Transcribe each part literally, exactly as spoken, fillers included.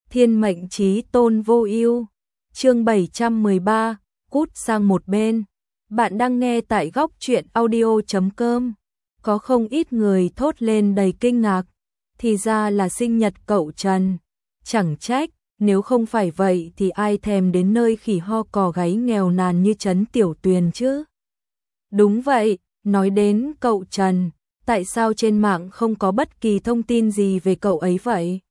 Thiên mệnh chí tôn vô ưu. Chương bảy trăm mười ba, cút sang một bên. Bạn đang nghe tại góc truyện audio chấm com. Có không ít người thốt lên đầy kinh ngạc, thì ra là sinh nhật cậu Trần. Chẳng trách, nếu không phải vậy thì ai thèm đến nơi khỉ ho cò gáy nghèo nàn như trấn Tiểu Tuyền chứ. Đúng vậy, nói đến cậu Trần, tại sao trên mạng không có bất kỳ thông tin gì về cậu ấy vậy?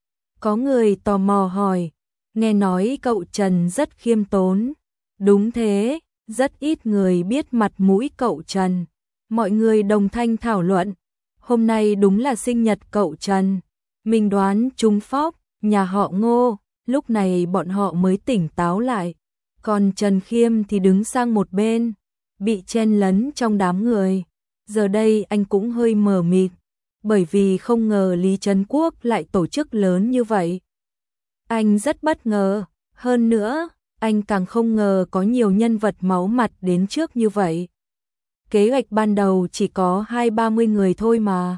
Có người tò mò hỏi, nghe nói cậu Trần rất khiêm tốn. Đúng thế, rất ít người biết mặt mũi cậu Trần. Mọi người đồng thanh thảo luận, hôm nay đúng là sinh nhật cậu Trần. Mình đoán trúng phóc, nhà họ Ngô, lúc này bọn họ mới tỉnh táo lại. Còn Trần Khiêm thì đứng sang một bên, bị chen lấn trong đám người. Giờ đây anh cũng hơi mờ mịt, bởi vì không ngờ Lý Trấn Quốc lại tổ chức lớn như vậy. Anh rất bất ngờ, hơn nữa, anh càng không ngờ có nhiều nhân vật máu mặt đến trước như vậy. Kế hoạch ban đầu chỉ có hai ba mươi người thôi mà.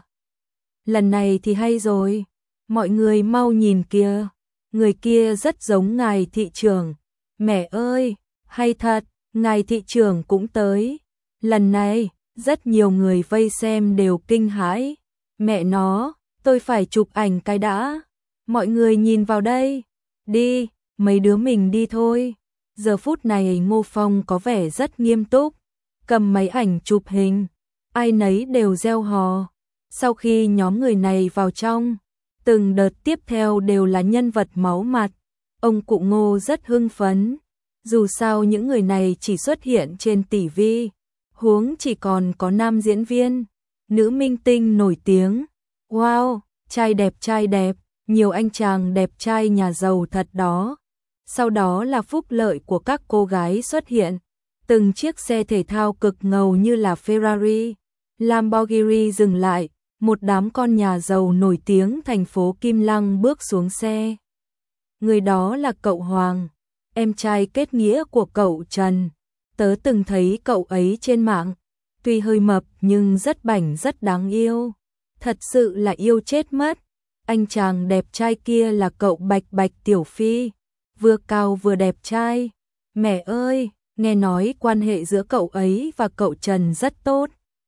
Lần này thì hay rồi, mọi người mau nhìn kìa, người kia rất giống ngài thị trưởng. Mẹ ơi, hay thật, ngài thị trưởng cũng tới. Lần này, rất nhiều người vây xem đều kinh hãi. Mẹ nó, tôi phải chụp ảnh cái đã. Mọi người nhìn vào đây. Đi, mấy đứa mình đi thôi. Giờ phút này Ngô Phong có vẻ rất nghiêm túc, cầm máy ảnh chụp hình. Ai nấy đều reo hò. Sau khi nhóm người này vào trong, từng đợt tiếp theo đều là nhân vật máu mặt. Ông cụ Ngô rất hưng phấn. Dù sao những người này chỉ xuất hiện trên ti vi, huống chỉ còn có nam diễn viên, nữ minh tinh nổi tiếng. Wow, trai đẹp trai đẹp, nhiều anh chàng đẹp trai nhà giàu thật đó. Sau đó là phúc lợi của các cô gái xuất hiện. Từng chiếc xe thể thao cực ngầu như là Ferrari, Lamborghini dừng lại. Một đám con nhà giàu nổi tiếng thành phố Kim Lăng bước xuống xe. Người đó là cậu Hoàng, em trai kết nghĩa của cậu Trần. Tớ từng thấy cậu ấy trên mạng, tuy hơi mập nhưng rất bảnh rất đáng yêu. Thật sự là yêu chết mất. Anh chàng đẹp trai kia là cậu Bạch Bạch Tiểu Phi, vừa cao vừa đẹp trai. Mẹ ơi, nghe nói quan hệ giữa cậu ấy và cậu Trần rất tốt.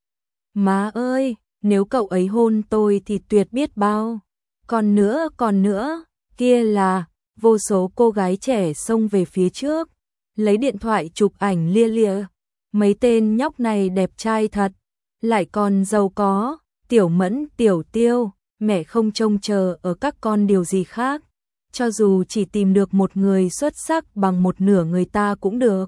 Má ơi, nếu cậu ấy hôn tôi thì tuyệt biết bao. Còn nữa, còn nữa, kia là vô số cô gái trẻ xông về phía trước, lấy điện thoại chụp ảnh lia lịa. Mấy tên nhóc này đẹp trai thật, lại còn giàu có. Tiểu Mẫn, Tiểu Tiêu, mẹ không trông chờ ở các con điều gì khác. Cho dù chỉ tìm được một người xuất sắc bằng một nửa người ta cũng được.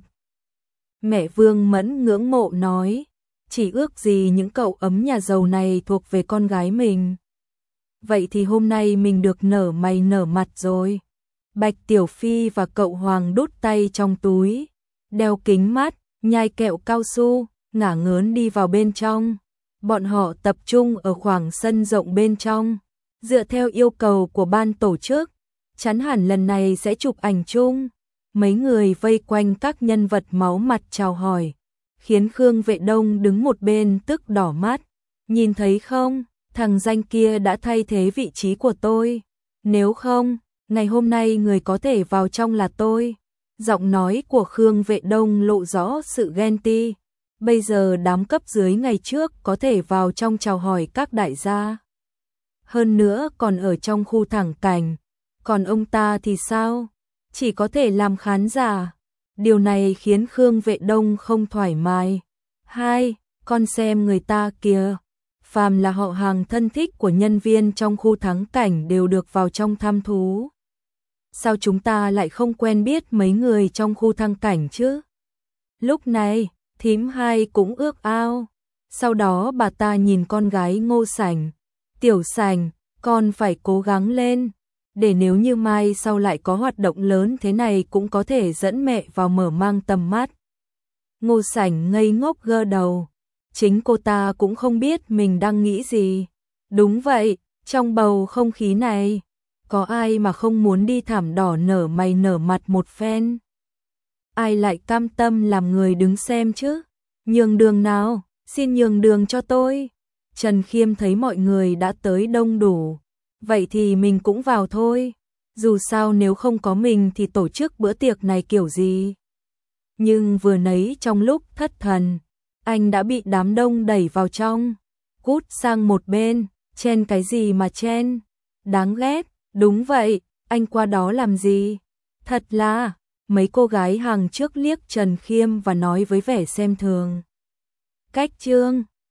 Mẹ Vương Mẫn ngưỡng mộ nói, chỉ ước gì những cậu ấm nhà giàu này thuộc về con gái mình. Vậy thì hôm nay mình được nở mày nở mặt rồi. Bạch Tiểu Phi và cậu Hoàng đút tay trong túi, đeo kính mắt, nhai kẹo cao su, ngả ngớn đi vào bên trong. Bọn họ tập trung ở khoảng sân rộng bên trong. Dựa theo yêu cầu của ban tổ chức, chắn hẳn lần này sẽ chụp ảnh chung. Mấy người vây quanh các nhân vật máu mặt chào hỏi, khiến Khương Vệ Đông đứng một bên tức đỏ mắt. Nhìn thấy không, thằng danh kia đã thay thế vị trí của tôi. Nếu không, ngày hôm nay người có thể vào trong là tôi. Giọng nói của Khương Vệ Đông lộ rõ sự ghen tị. Bây giờ đám cấp dưới ngày trước có thể vào trong chào hỏi các đại gia. Hơn nữa còn ở trong khu thẳng cảnh. Còn ông ta thì sao? Chỉ có thể làm khán giả. Điều này khiến Khương Vệ Đông không thoải mái. Hai, con xem người ta kìa. Phàm là họ hàng thân thích của nhân viên trong khu thắng cảnh đều được vào trong thăm thú. Sao chúng ta lại không quen biết mấy người trong khu thăng cảnh chứ? Lúc này, thím hai cũng ước ao. Sau đó bà ta nhìn con gái Ngô Sảnh. Tiểu Sảnh, con phải cố gắng lên, để nếu như mai sau lại có hoạt động lớn thế này cũng có thể dẫn mẹ vào mở mang tầm mắt. Ngô Sảnh ngây ngốc gơ đầu. Chính cô ta cũng không biết mình đang nghĩ gì. Đúng vậy, trong bầu không khí này, có ai mà không muốn đi thảm đỏ nở mày nở mặt một phen. Ai lại cam tâm làm người đứng xem chứ? Nhường đường nào, xin nhường đường cho tôi. Trần Khiêm thấy mọi người đã tới đông đủ. Vậy thì mình cũng vào thôi. Dù sao nếu không có mình thì tổ chức bữa tiệc này kiểu gì? Nhưng vừa nấy trong lúc thất thần, anh đã bị đám đông đẩy vào trong. Cút sang một bên, chen cái gì mà chen? Đáng ghét, đúng vậy, anh qua đó làm gì? Thật là, mấy cô gái hàng trước liếc Trần Khiêm và nói với vẻ xem thường. Cách Trương